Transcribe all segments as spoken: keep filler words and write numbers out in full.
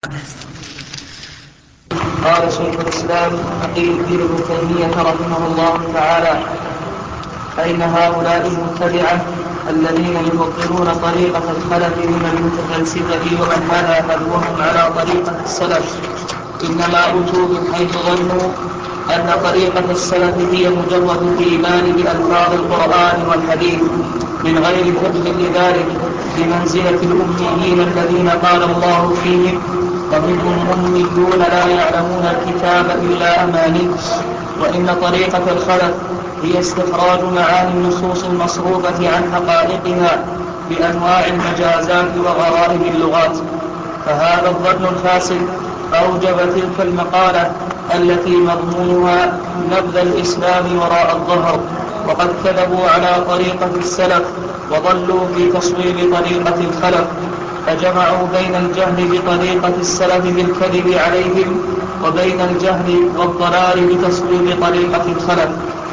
قال شيخ الإسلام تقي الدين ابن تيمية رحمه الله تعالى: فإن هؤلاء المبتدعة الذين يفضلون طريقة الخلف من المتفلسفة ومن هذا هدوهم على طريقة السلف إنما أتوا من حيث ظنوا أن طريقة السلف هي مجرد الإيمان بألفاظ القرآن والحديث من غير فقه لذلك، بمنزلة الأميين الذين قال الله فيهم: ومنهم أميون لا يعلمون الكتاب إلا أماني. وإن طريقة الخلف هي استخراج معاني النصوص المصروفة عن حقائقها بأنواع المجازات وغرائب اللغات. فهذا الظن الفاسد أوجب تلك المقالة التي مضمونها نبذ الإسلام وراء الظهر، وقد كذبوا على طريقة السلف وضلوا في تصويب طريقة الخلف، فجمعوا بين الجهل بطريقة السلف بالكذب عليهم وبين الجهل والضلال بتصويب طريقة الخلف.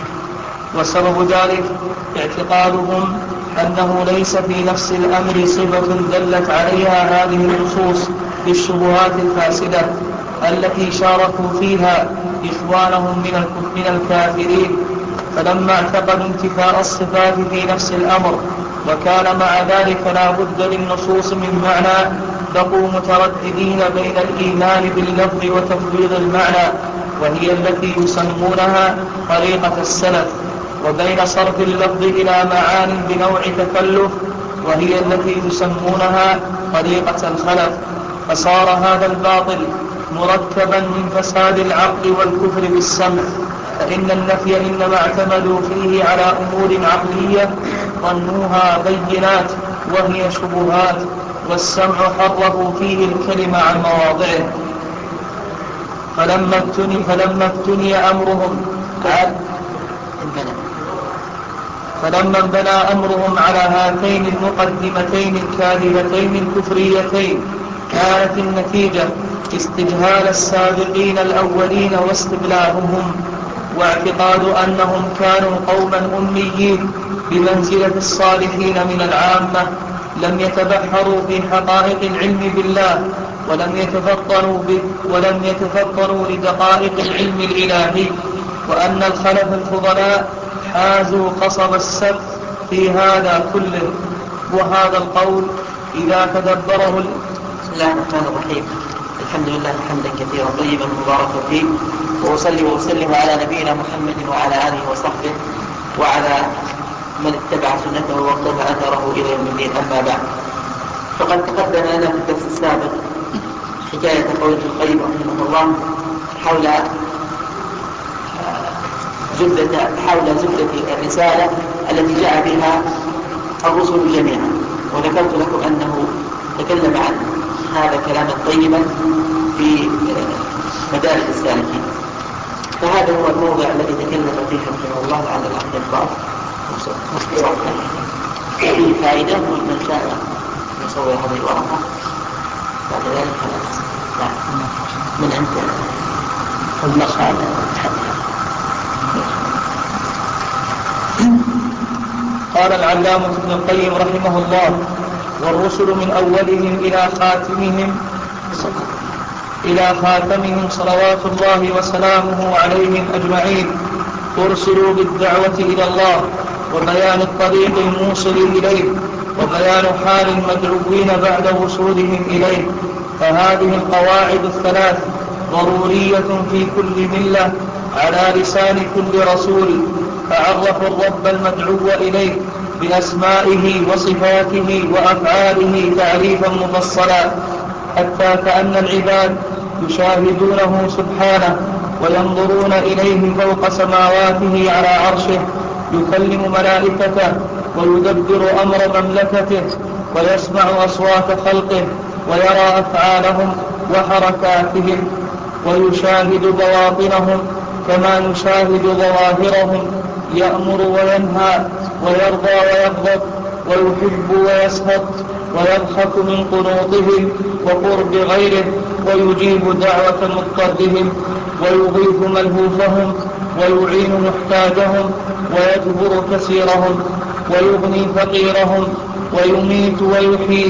وسبب ذلك اعتقادهم أنه ليس في نفس الأمر صفة دلت عليها هذه النصوص بالشبهات الفاسدة التي شاركوا فيها إخوانهم من الكافرين، فلما اعتقدوا انتفاء الصفات في نفس الأمر وكان مع ذلك لا بد للنصوص من معنى، بقوا مترددين بين الإيمان باللفظ وتفويض المعنى، وهي التي يسمونها طريقة السلف، وبين صرف اللفظ إلى معان بنوع تكلف، وهي التي يسمونها طريقة الخلف. فصار هذا الباطل مركبا من فساد العقل والكفر بالسمع، فإن النفي إنما اعتمدوا فيه على أمور عقلية ظنوها بينات وهي شبهات، والسمع حرفوا فيه الكلمة عن مواضعه. فلما ابتني, فلما ابتني أمرهم على فلما انبنى أمرهم على هاتين المقدمتين الكاذبتين الكفريتين، كانت النتيجة استجهال السابقين الأولين واستبلاغهم، واعتقاد أنهم كانوا قوما أميين بمنزلة الصالحين من العامة، لم يتبحروا في حقائق العلم بالله ولم يتفطنوا, ولم يتفطنوا لدقائق العلم الإلهي، وأن الخلف الفضلاء حازوا قصب السبت في هذا كله. وهذا القول إذا تدبره بسم الله الرحمن الرحيم. الحمد لله حمدا كثيرا طيبا مباركا فيه، وأصلي وأسلم على نبينا محمد وعلى آله وصحبه وعلى من اتبع سنته واقتفى أثره إلى يوم الدين. أما بعد، فقد تقدم لنا في الدرس السابق حكاية قول ابن القيم رحمه الله حول زبدة حول زبدة الرسالة التي جاء بها الرسل جميعا، وذكرت لكم أنه تكلم عن هذا كلاما طيبا في مدارج السالكين. فهذا هو الموضع الذي تكلم فيه رحمه الله لعل الأخ البعض فيه فائدة، ومن شاء يصور هذه الورقة بعد ذلك خلاص. من أنت المقال قال العلامة ابن القيم رحمه الله: والرسل من أولهم إلى خاتمهم إلى خاتمهم صلوات الله وسلامه عليهم أجمعين أرسلوا بالدعوة إلى الله وبيان الطريق الموصل إليه وبيان حال المدعوين بعد وصولهم إليه. فهذه القواعد الثلاث ضرورية في كل ملة على لسان كل رسول، فعرفوا الرب المدعو إليه بأسمائه وصفاته وأفعاله تعريفا مفصلا، حتى كأن العباد يشاهدونه سبحانه وينظرون إليه فوق سماواته على عرشه، يكلم ملائكته ويدبر أمر مملكته ويسمع أصوات خلقه ويرى أفعالهم وحركاتهم ويشاهد بواطنهم كما يشاهد ظواهرهم، يأمر وينهى ويرضى ويغضب ويحب ويسخط ويضحك من قنوطهم وقرب غيره ويجيب دعوة مضطرهم ويغيث ملهوفهم ويعين محتاجهم ويجبر كثيرهم ويغني فقيرهم ويميت ويحيي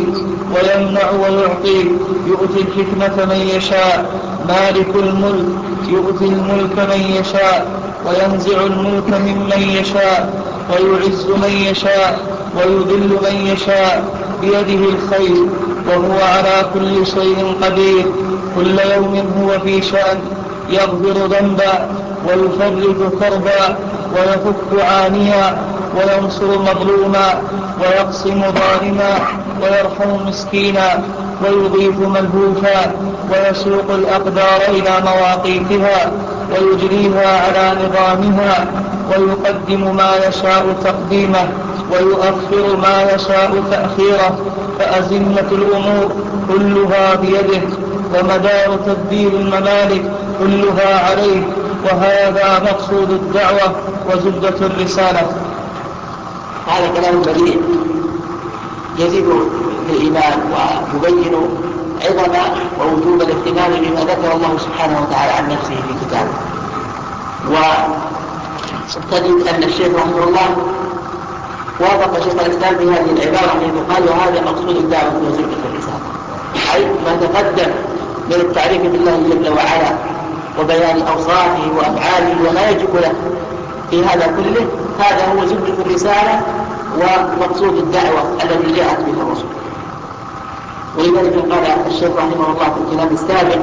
ويمنع ويعطي، يؤتي الحكمة من يشاء، مالك الملك، يؤتي الملك من يشاء وينزع الملك ممن يشاء، ويعز من يشاء ويذل من يشاء، بيده الخير وهو على كل شيء قدير. كل يوم هو في شأن، يغفر ذنبا ويفرج كربا ويفك عانيا وينصر مظلوما ويقسم ظالما ويرحم مسكينا ويضيف ملهوفا ويسوق الأقدار إلى مواقيتها ويجريها على نظامها ويقدم ما يشاء تقديمه ويؤخر ما يشاء تأخيره، فأزمة الأمور كلها بيده ومدار تدبير الممالك كلها عليه، وهذا مقصود الدعوة وزبدة الرسالة. هذا كلام بديع يزيد في الإيمان ويبين عظم ووجوب الاهتمام بما ذكر الله سبحانه وتعالى عن نفسه في كتابه. وتجد أن الشيخ رحمه الله وافق شيخ الإسلام بهذه العبارة التي قال وهذا مقصود الدعوة وزبدة الرسالة، أي ما تقدم من التعريف بالله جل وعلا وبيان أوصافه وأفعاله وما يجب له في هذا كله، هذا هو زبدة الرسالة ومقصود الدعوة الذي جاءت بها الرسل. ولذلك قال الشيخ رحمه الله في الكلام السابق: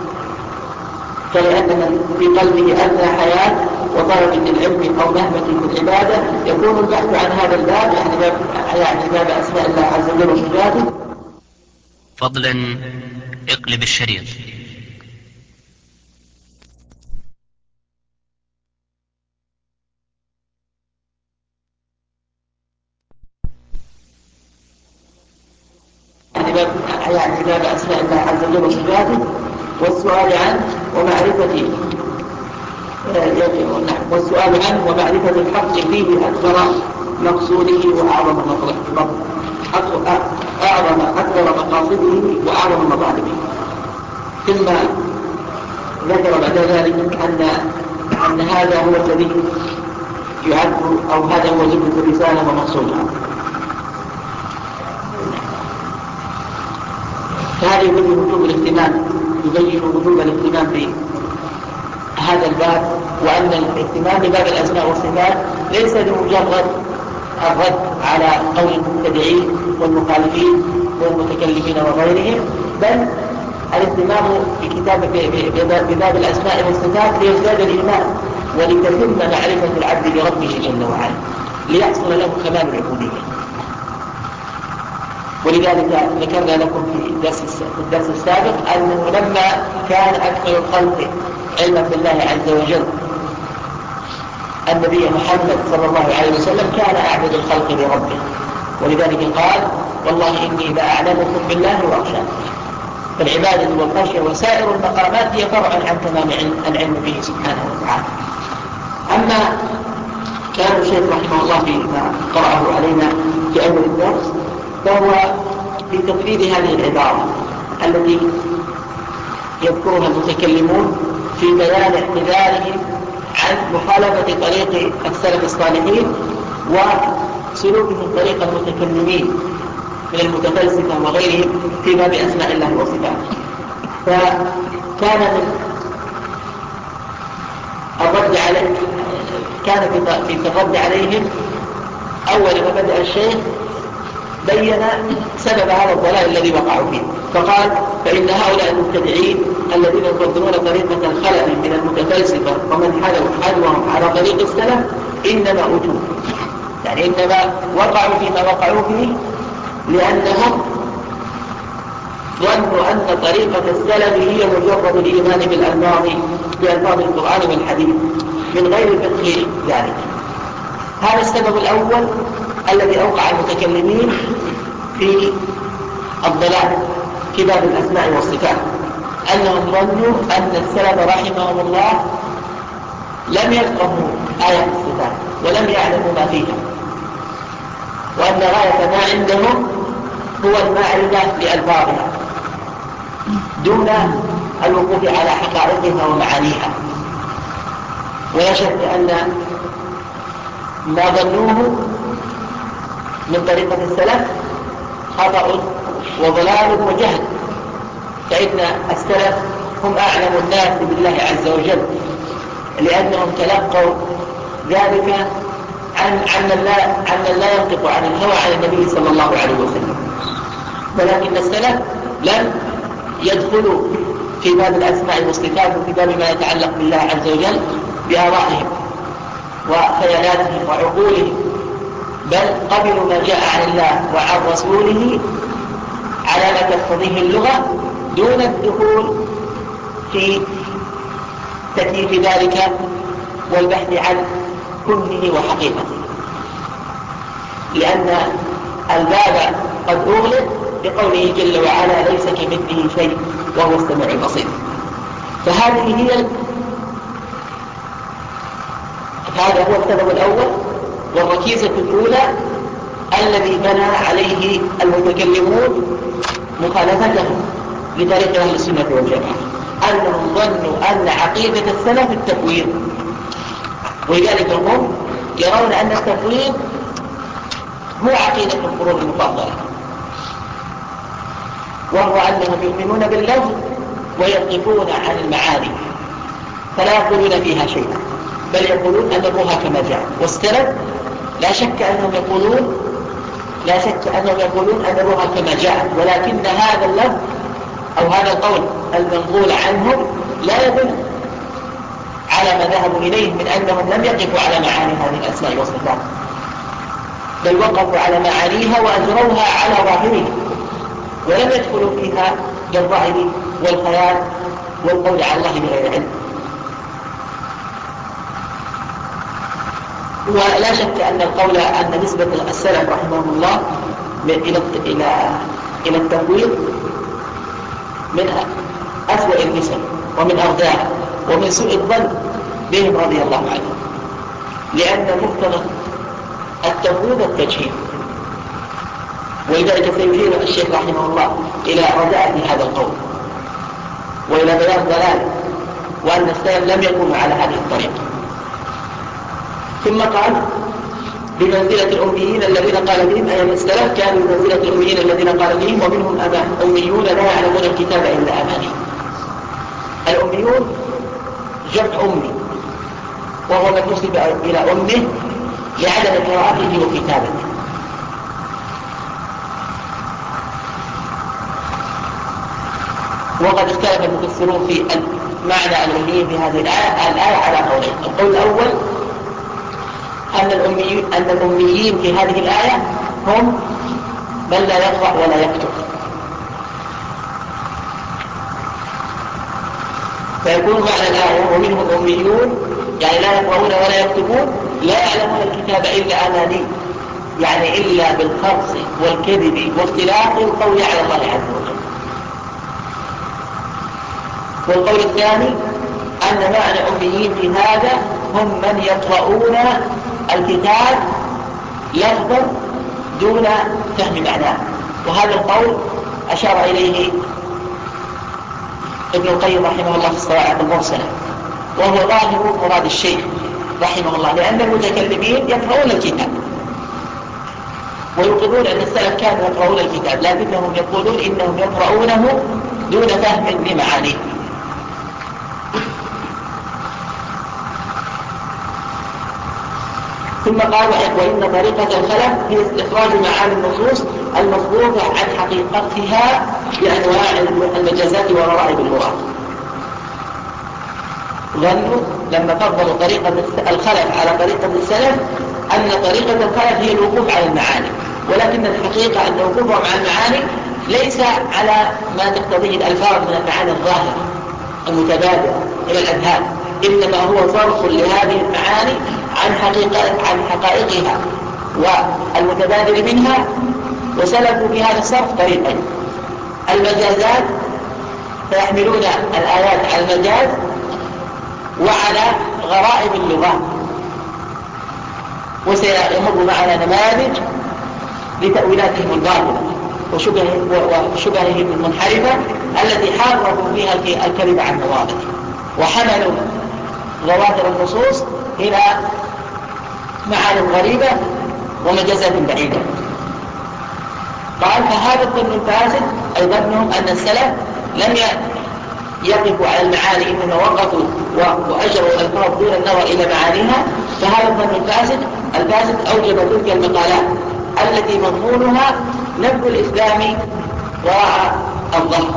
فلأن من في قلبه أدنى حياة وطلب للعلم أو نهمة في العبادة يكون البحث عن هذا الباب، يعني باب, يعني باب أسماء الله عز وجل وصفاته. فضلا اقلب الشريط. يعني باب أسماء الله عز وجل وصفاته والسؤال عنه ومعرفته والسؤال عنه ومعرفة الحق فيه أكثر مقصوده وأعظم مطلبه، أعظم أكثر مقاصده وأعظم مطالبه. ثم ذكر بعد ذلك أن أن هذا هو الذي يعد أو هذا هو زبدة الرسالة ومقصودها. فهذا يبين وجوب الاهتمام يبين وجوب الاهتمام بهذا الباب، وأن الاهتمام بباب الأسماء والصفات ليس لمجرد الرد على قول المبتدعين والمخالفين والمتكلمين وغيرهم، بل الاهتمام بكتاب بباب الأسماء والصفات ليزداد الإيمان ولتتم معرفة العبد بربه جل وعلا ليحصل له كمال العبودية. ولذلك ذكرنا لكم في الدرس السابق أنه لما كان أكثر الخلق علما بالله عز وجل النبي محمد صلى الله عليه وسلم كان أعبد الخلق لربه، ولذلك قال: والله إني لأعلمكم بالله وأخشاكم. فالعبادة والخشية وسائر المقامات هي فرع عن تمام العلم به سبحانه وتعالى. أما كان الشيخ رحمه الله فيما قرأه علينا في أول الدرس فهو في تفريد هذه العبارة التي يذكرها المتكلمون في بيان اعتذارهم عن مخالفة طريق السلف الصالحين وسلوكهم طريق المتكلمين من المتفلسفة وغيرهم في باب أسماء الله وصفاته. فكان من الرد عليه كان في الرد عليهم أول ما بدأ الشيخ بين سبب هذا الضلال الذي وقعوا فيه، فقال: فإن هؤلاء المبتدعين الذين يفضلون طريقة الخلل من المتفلسفة ومن حلوا حلوهم على طريق السلف إنما أتوا، يعني إنما وقعوا فيما وقعوا فيه لأنهم ظنوا أن طريقة السلف هي مجرد الإيمان بالألفاظ بألفاظ القرآن والحديث من غير فقه ذلك. هذا السبب الأول الذي أوقع المتكلمين في الضلال في باب الأسماء والصفات، أنهم ظنوا أن السلف رحمهم الله لم يفقهوا آية الصفات ولم يعلموا ما فيها، وأن غاية ما عندهم هو المعرفة لألفاظها دون الوقوف على حقائقها ومعانيها. ولا شك أن ما ظنوه من طريقة السلف خطأ وضلال وجهل، فإن السلف هم أعلم الناس بالله عز وجل، لأنهم تلقوا ذلك عن عن لا عن لا ينطق عن الهوى عن النبي صلى الله عليه وسلم. ولكن السلف لم يدخلوا في باب الأسماء والصفات وفي باب ما يتعلق بالله عز وجل بآرائهم وخيالاتهم وعقولهم، بل قبلوا ما جاء عن الله وعن رسوله على ما تقتضيه اللغة دون الدخول في تكييف ذلك والبحث عن كنه وحقيقته، لأن الباب قد أغلق بقوله جل وعلا ليس كمثله شيء وهو السميع البصير. فهذه هي هذا هو السبب الأول والركيزة الأولى الذي بنى عليه المتكلمون مخالفتهم لطريق أهل السنة والجماعة، أنهم ظنوا أن عقيدة السلف التفويض، ولذلك هم يرون أن التفويض هو عقيدة القرون المفضلة، وهو أنهم يؤمنون باللفظ ويقفون عن المعاني فلا يقولون فيها شيئا، بل يقولون أمروها كما جاء. والسلف لا شك أنهم يقولون لا شك أنهم يقولون أمروها كما جاء، ولكن هذا اللفظ أو هذا القول المنقول عنهم لا يدل على ما ذهبوا إليه من أنهم لم يقفوا على معاني هذه الأسماء والصفات، بل وقفوا على معانيها وأجروها على ظاهرها، ولم يدخلوا فيها بالرأي والخيال والقول على الله بغير علم. ولا شك أن القول أن نسبة السلف رحمه الله إلى إلى إلى التفويض من أسوأ النسب ومن أغداها ومن سوء الظن بهم رضي الله عنهم، لأن مقتضى التفويض التجهيل، ولذلك سيشير الشيخ رحمه الله إلى رداءة هذا القول وإلى بيان ضلاله، وأن السلف لم يكونوا على هذه الطريقة. ثم قال بمنزلة الأميين الذين قال بهم، أي السلف كانوا بمنزلة الأميين الذين قال بهم، ومنهم أميون لا يعلمون الكتاب إلا أماني. الأميون جمع أمي، وهو من نسب إلى أمه لعدم قراءته وكتابته. وقد اختلف المفسرون في معنى الأميين في هذه الآية, الآية على قولين. القول الأول أن الأميين, أن الأميين في هذه الآية هم من لا يقرأ ولا يكتب، فيكون معنى الآية ومنهم أميون يعني لا يقرؤون ولا يكتبون لا يعلمون الكتاب إلا أماني، يعني إلا بالخرص والكذب واختلاق القول على الله عز وجل. والقول الثاني أن معنى أميين في هذا هم من يقرؤون الكتاب لفظا دون فهم معناه، وهذا القول أشار إليه ابن القيم رحمه الله في الصواعق المرسلة، وهو ظاهر مراد الشيخ رحمه الله، لأن المتكلمين يقرؤون الكتاب ويقولون أن السلف كانوا يقرؤون الكتاب، لكنهم يقولون إنهم يقرؤونه دون فهم لمعانيه. ثم قال وإن طريقة الخلف هي استخراج معاني النصوص المفروضة عن حقيقتها بأنواع المجازات وغرائب اللغة. ظنوا لما فضلوا طريقة الخلف على طريقة السلف أن طريقة الخلف هي الوقوف على المعاني، ولكن الحقيقة أن وقوفهم على المعاني ليس على ما تقتضيه الألفاظ من المعاني الظاهرة المتبادرة إلى الأذهان، إنما هو صرف لهذه المعاني عن حقيقة عن حقائقها والمتبادر منها، وسلكوا في هذا الصرف طريقين: المجازات فيحملون الآيات على المجاز وعلى غرائب اللغة، وسيمر معنا نماذج لتأويلاتهم الباطلة وشبههم المنحرفة التي حرفوا فيها الكلمة عن مواضعه وحملوا ظواهر النصوص إلى معاني غريبة ومجازات بعيدة. قال فهذا الظن الفاسد أي ظنهم أن السلف لم يقفوا على المعاني إنما وقفوا وأجروا الألفاظ دون النظر إلى معانيها، فهذا الظن الفاسد الفاسد أوجب تلك المقالات التي مضمونها نبذ الإسلام وراء الظهر،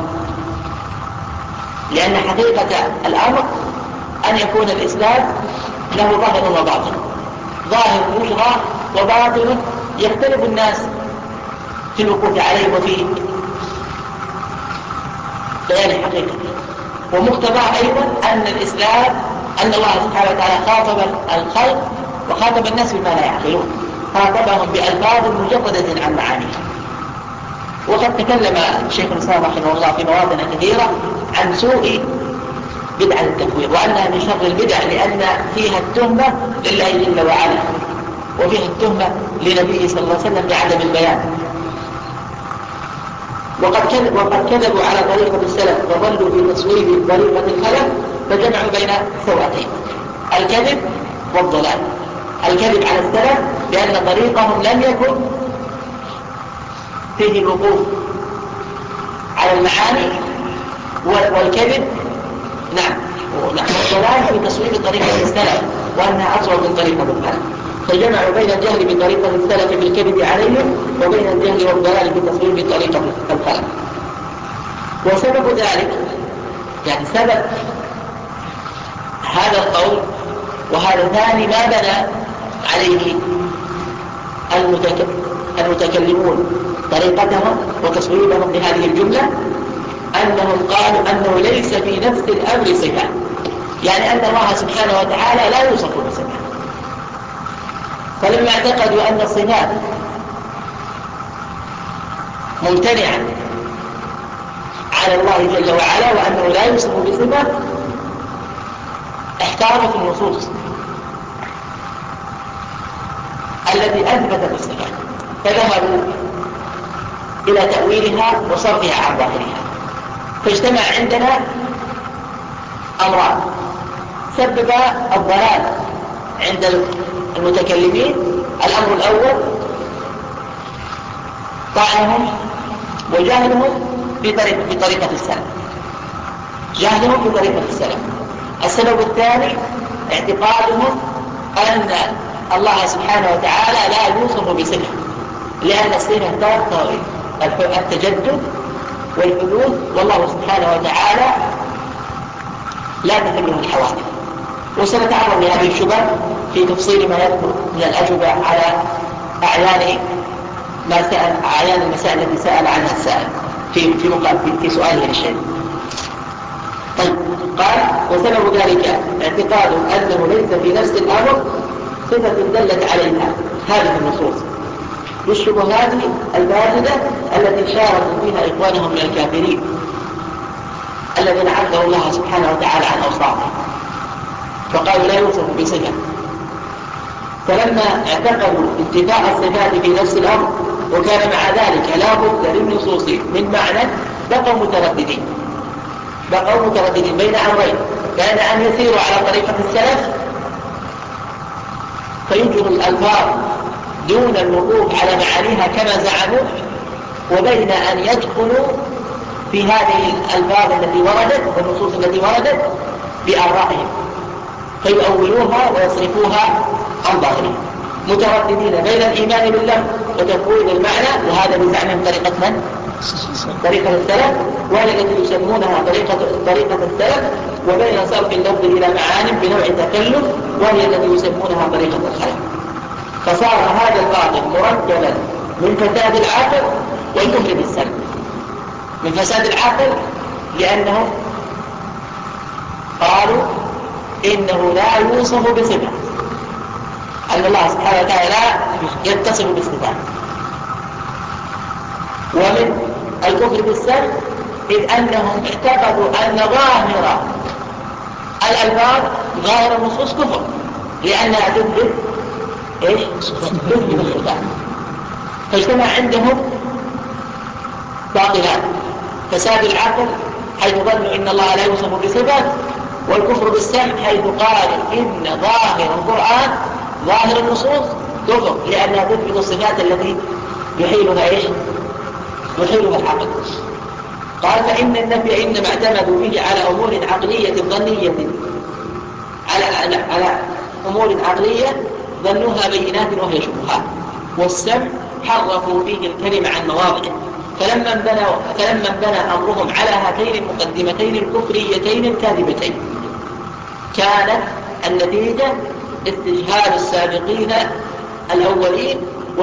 لأن حقيقة الأمر أن يكون الإسلام له ظاهر وباطن، ظاهر يشرع وباطن يختلف الناس في الوقوف عليه وفي بيان حقيقته. ومقتضاه أيضا أن الإسلام أن الله سبحانه وتعالى خاطب الخلق وخاطب الناس بما لا يعقلون، خاطبهم بألفاظ مجردة عن معانيها. وقد تكلم الشيخ الإسلام رحمه الله في مواطن كثيرة عن سوء بدعة التكوير، وأنها من شر البدع لأن فيها التهمة لله جل وعلا، وفيها التهمة لنبيه صلى الله عليه وسلم بعدم البيان. وقد كذب وقد كذبوا على طريقة السلف وظلوا في تصويب طريقة الخلف، فجمعوا بين سوءتين: الكذب والضلال. الكذب على السلف لأن طريقهم لم يكن فيه الوقوف على المعاني، والكذب نعم والضلال في تصويب طريقة السلف وأنها أصوب من طريقة الخلف، فجمعوا بين الجهل بطريقة السلف بالكذب عليهم وبين الجهل والضلال بتصويب طريقة الخلف. وسبب ذلك يعني سبب هذا القول وهذا ثاني ما بنى عليه المتكلمون طريقتهم وتصويبهم لهذه الجملة، أنهم قالوا أنه ليس في نفس الأمر صفة، يعني أن الله سبحانه وتعالى لا يوصف بصفة. فلما اعتقدوا أن الصفات ممتنعة على الله جل وعلا وأنه لا يوصف بصفة، احتاروا في النصوص التي أثبتت الصفات، فذهبوا إلى تأويلها وصرفها عن ظاهرها. فاجتمع عندنا أمران سبب الضلال عند المتكلمين. الأمر الأول طعنهم وجهلهم بطريقة, بطريقة السلف، جهلهم بطريقة السلف. السبب الثاني اعتقادهم أن الله سبحانه وتعالى لا يوصف بصفة، لأن الصفة تقتضي التجدد والحدوث، والله سبحانه وتعالى لا تحله الحوادث. وسنتعرض لهذه الشبه في تفصيل ما يذكر من الأجوبة على أعيان ما سأل أعيان المسائل التي سأل عنها السائل في في في سؤاله للشيخ. طيب، قال وسبب ذلك اعتقاد أنه ليس في نفس الأمر صفة دلت عليها هذه النصوص بالشبهات الباردة التي شاركوا فيها إخوانهم من الكافرين الذين عبدوا الله سبحانه وتعالى عن أوصافهم، فقالوا لا يوصف بصفة. فلما اعتقدوا انتفاء الصفات في نفس الأمر وكان مع ذلك لا بد للنصوص من معنى، بقوا مترددين بقوا مترددين بين أمرين: بين أن يسيروا على طريقة السلف فينجروا الألفاظ دون الوقوف على معانيها كما زعموا، وبين أن يدخلوا في هذه الألفاظ التي وردت والنصوص التي وردت بآرائهم فيؤولوها ويصرفوها عن ظاهرها، مترددين بين الإيمان بالله وتفويض المعنى، وهذا بزعمهم طريقة من؟ طريقة السلف، وهي التي يسمونها طريقة طريقة السلف، وبين صرف اللفظ إلى معان بنوع تكلف، وهي التي يسمونها طريقة الخلف. فصار هذا الباطل مركبا من فساد العقل والكفر بالسلف. من فساد العقل لأنهم قالوا إنه لا يوصف بصفة، أن الله سبحانه وتعالى لا يتصف بالصفات. ومن الكفر بالسلف إذ أنهم اعتقدوا أن ظاهر الألفاظ ظاهر النصوص كفر، لأنها تثبت إيش؟ تثبت الصفات. فاجتمع عندهم باطلان: فساد العقل حيث ظنوا إن الله لا يوصف بصفات، والكفر بالسلف حيث قالوا إن ظاهر القرآن ظاهر النصوص كفر، لأنها تثبت الصفات التي يحيلها إيش؟ يحيلها العقل. قال فإن النفي إنما اعتمدوا به على أمور عقلية ظنية على, على, على أمور عقلية ظنوها بينات وهي شبهات، والسمع حرفوا فيه الكلمة عن مواضعه. فلما انبنى, فلما انبنى أمرهم على هاتين المقدمتين الكفريتين الكاذبتين كانت النتيجة استجهال السابقين الأولين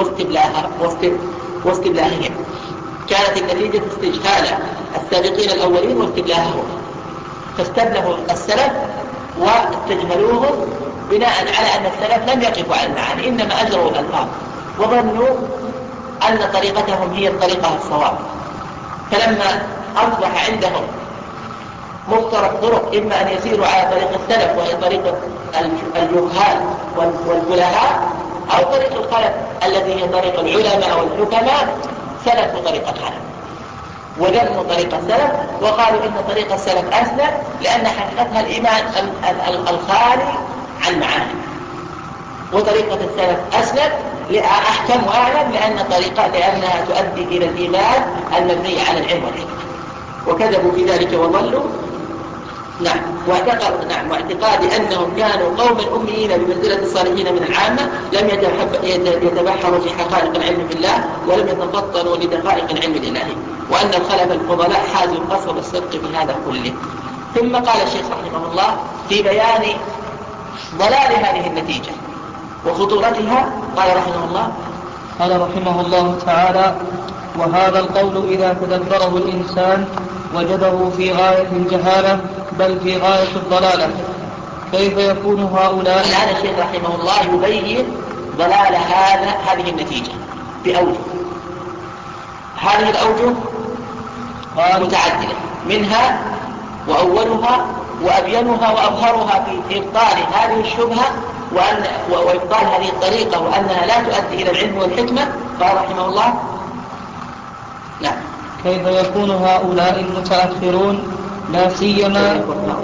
واستبلاههم. كانت النتيجة استجهال السابقين الأولين واستبلاههم، فاستبلهوا السلف واستجهلوهم بناء على أن السلف لم يقفوا على المعاني، إنما أجروا الألفاظ وظنوا أن طريقتهم هي الطريقة الصواب. فلما أصبح عندهم مفترق طرق، إما أن يسيروا على طريق السلف وهي طريق الجهال والفلهاء، أو طريق الخلف التي هي طريق العلماء والحكماء، سلكوا طريق الخلف وذموا طريق السلف وقالوا إن طريق السلف أسلم، لأن حقيقتها الإيمان الخالي عن معاني، وطريقة السلف أسلم أحكم وأعلم لأن طريقة لأنها تؤدي إلى الإيمان المبني على العلم والحكمة. وكذبوا في ذلك وضلوا. نعم واعتقد نعم واعتقاد أنهم كانوا قوما أميين بمنزلة الصالحين من العامة، لم يتبحروا في حقائق العلم بالله ولم يتفطنوا لدقائق العلم الإلهي، وأن الخلف الفضلاء حازوا القصر والصدق في هذا كله. ثم قال الشيخ رحمه الله في بيان ضلال هذه النتيجة وخطورتها، قال رحمه الله قال رحمه الله تعالى: وهذا القول إذا تدبره الإنسان وجده في غاية الجهالة بل في غاية الضلالة. كيف يكون هؤلاء؟ الآن الشيخ رحمه الله يبين ضلال هذا هذه النتيجة بأوجه. هذه الأوجه متعددة، منها وأولها وأبينها وأظهرها في إبطال هذه الشبهة وأن وإبطال هذه الطريقة وأنها لا تؤدي إلى العلم والحكمة. قال رحمه الله: نعم. كيف يكون هؤلاء المتأخرون لا سيما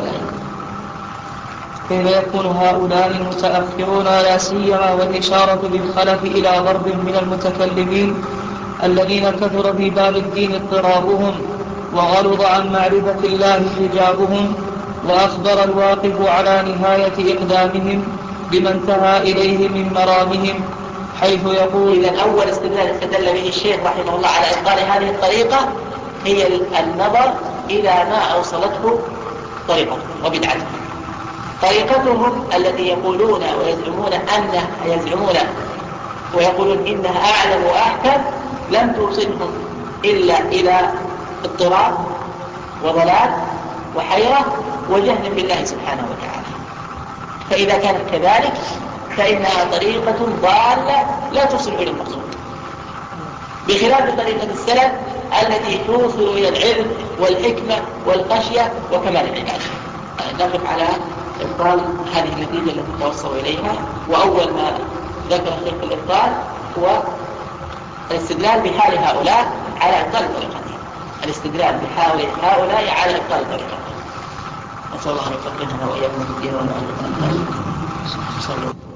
كيف يكون هؤلاء المتأخرون لا سيما والإشارة بالخلف إلى ضرب من المتكلمين الذين كثر في باب الدين اضطرابهم وغلظ عن معرفة الله حجابهم، وأخبر الواقف على نهاية إقدامهم بما انتهى إليه من مرامهم، حيث يقول: إذن أول استدلال استدل به الشيخ رحمه الله على إبطال هذه الطريقة هي النظر إلى ما أوصلته طريقة وبدعته. طريقتهم التي يقولون ويزعمون أنها يزعمون ويقولون إنها أعلم وأحكم لم توصلهم إلا إلى اضطراب وضلال وحيرة وجهل بالله سبحانه وتعالى. فإذا كانت كذلك فإنها طريقة ضالة لا توصل إلى المقصود، بخلاف طريقة السلف التي توصل إلى العلم والحكمة والخشية وكمال العبادة. نقف على إبطال هذه النتيجة التي توصلوا إليها. وأول ما ذكر الشيخ الإبطال هو الاستدلال بحال هؤلاء على إبطال طريقتهم، الاستدلال بحال هؤلاء على إبطال طريقتهم. نسأل الله أن يفقهنا وإياكم في الدين ونعلم.